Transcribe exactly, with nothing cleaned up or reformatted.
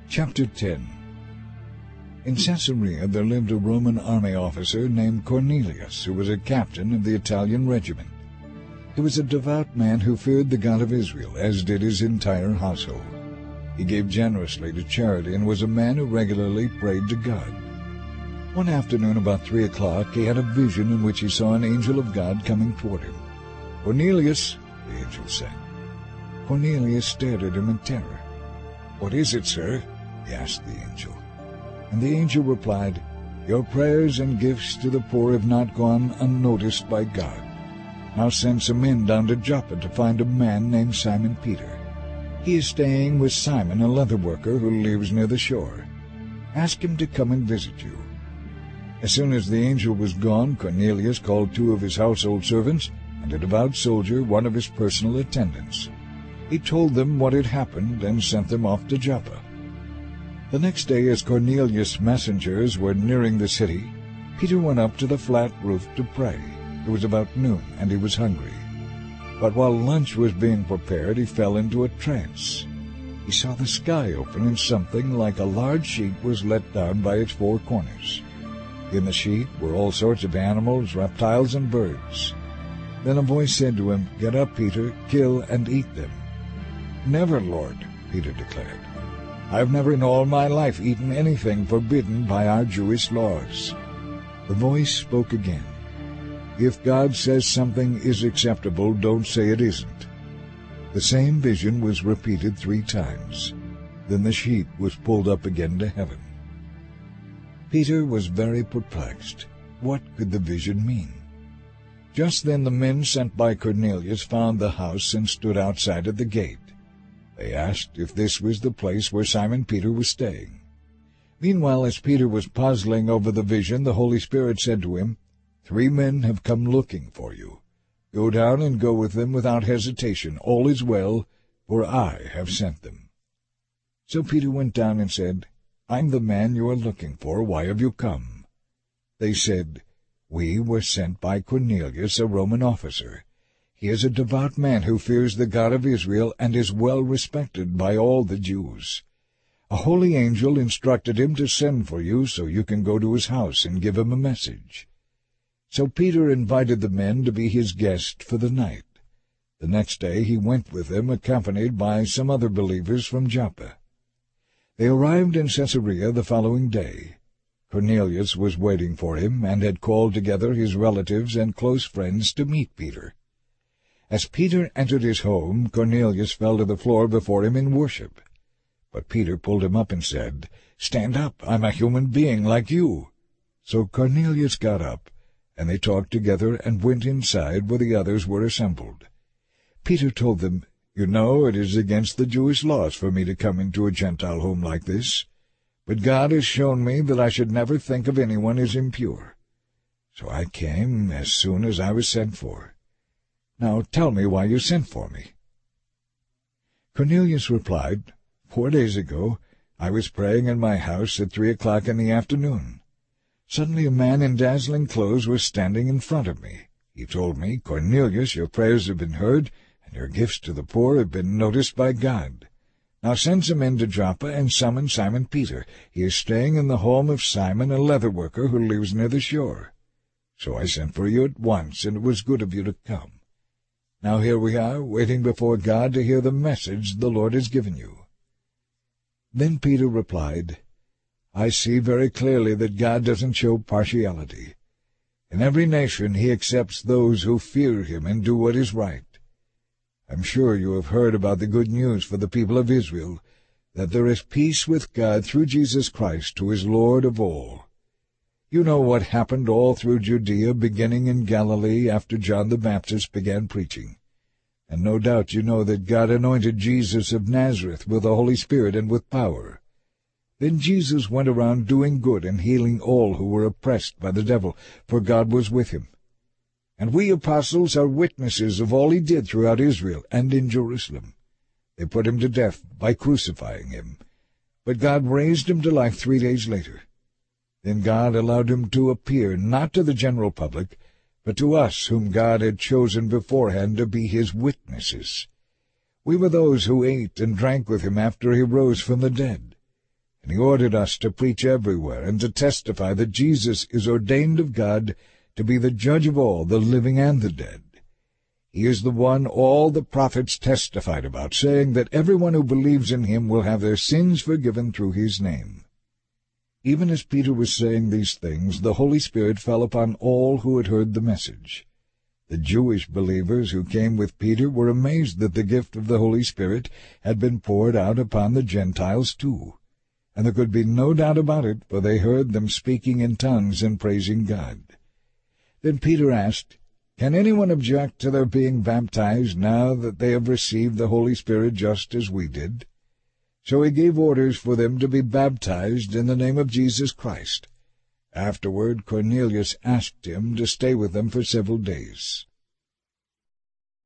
Chapter ten. In Caesarea there lived a Roman army officer named Cornelius, who was a captain of the Italian regiment. He was a devout man who feared the God of Israel, as did his entire household. He gave generously to charity and was a man who regularly prayed to God. One afternoon about three o'clock he had a vision in which he saw an angel of God coming toward him. "Cornelius," the angel said. Cornelius stared at him in terror. "What is it, sir?" he asked the angel. And the angel replied, "Your prayers and gifts to the poor have not gone unnoticed by God. Now send some men down to Joppa to find a man named Simon Peter. He is staying with Simon, a leather worker who lives near the shore. Ask him to come and visit you." As soon as the angel was gone, Cornelius called two of his household servants and a devout soldier, one of his personal attendants. He told them what had happened and sent them off to Joppa. The next day, as Cornelius' messengers were nearing the city, Peter went up to the flat roof to pray. It was about noon, and he was hungry. But while lunch was being prepared, he fell into a trance. He saw the sky open, and something like a large sheet was let down by its four corners. In the sheet were all sorts of animals, reptiles, and birds. Then a voice said to him, "Get up, Peter, kill and eat them." "Never, Lord," Peter declared. "I have never in all my life eaten anything forbidden by our Jewish laws." The voice spoke again. "If God says something is acceptable, don't say it isn't." The same vision was repeated three times. Then the sheet was pulled up again to heaven. Peter was very perplexed. What could the vision mean? Just then the men sent by Cornelius found the house and stood outside at the gate. They asked if this was the place where Simon Peter was staying. Meanwhile, as Peter was puzzling over the vision, the Holy Spirit said to him, "Three men have come looking for you. Go down and go with them without hesitation. All is well, for I have sent them." So Peter went down and said, "I'm the man you are looking for. Why have you come?" They said, "We were sent by Cornelius, a Roman officer. He is a devout man who fears the God of Israel and is well respected by all the Jews. A holy angel instructed him to send for you so you can go to his house and give him a message." So Peter invited the men to be his guest for the night. The next day he went with them, accompanied by some other believers from Joppa. They arrived in Caesarea the following day. Cornelius was waiting for him and had called together his relatives and close friends to meet Peter. As Peter entered his home, Cornelius fell to the floor before him in worship. But Peter pulled him up and said, "Stand up, I'm a human being like you." So Cornelius got up, and they talked together and went inside where the others were assembled. Peter told them, "You know it is against the Jewish laws for me to come into a Gentile home like this, but God has shown me that I should never think of anyone as impure. So I came as soon as I was sent for. Now tell me why you sent for me." Cornelius replied, "Four days ago I was praying in my house at three o'clock in the afternoon. Suddenly a man in dazzling clothes was standing in front of me. He told me, 'Cornelius, your prayers have been heard, and your gifts to the poor have been noticed by God. Now send some men to Joppa and summon Simon Peter. He is staying in the home of Simon, a leather worker who lives near the shore.' So I sent for you at once, and it was good of you to come. Now here we are, waiting before God to hear the message the Lord has given you." Then Peter replied, "I see very clearly that God doesn't show partiality. In every nation he accepts those who fear him and do what is right. I'm sure you have heard about the good news for the people of Israel, that there is peace with God through Jesus Christ, who is Lord of all. You know what happened all through Judea, beginning in Galilee after John the Baptist began preaching. And no doubt you know that God anointed Jesus of Nazareth with the Holy Spirit and with power. Then Jesus went around doing good and healing all who were oppressed by the devil, for God was with him. And we apostles are witnesses of all he did throughout Israel and in Jerusalem. They put him to death by crucifying him, but God raised him to life three days later. Then God allowed him to appear, not to the general public, but to us whom God had chosen beforehand to be his witnesses. We were those who ate and drank with him after he rose from the dead. and he ordered us to preach everywhere and to testify that Jesus is ordained of God to be the judge of all, the living and the dead. He is the one all the prophets testified about, saying that everyone who believes in him will have their sins forgiven through his name." Even as Peter was saying these things, the Holy Spirit fell upon all who had heard the message. The Jewish believers who came with Peter were amazed that the gift of the Holy Spirit had been poured out upon the Gentiles too. And there could be no doubt about it, for they heard them speaking in tongues and praising God. Then Peter asked, "Can anyone object to their being baptized now that they have received the Holy Spirit just as we did?" So he gave orders for them to be baptized in the name of Jesus Christ. Afterward Cornelius asked him to stay with them for several days.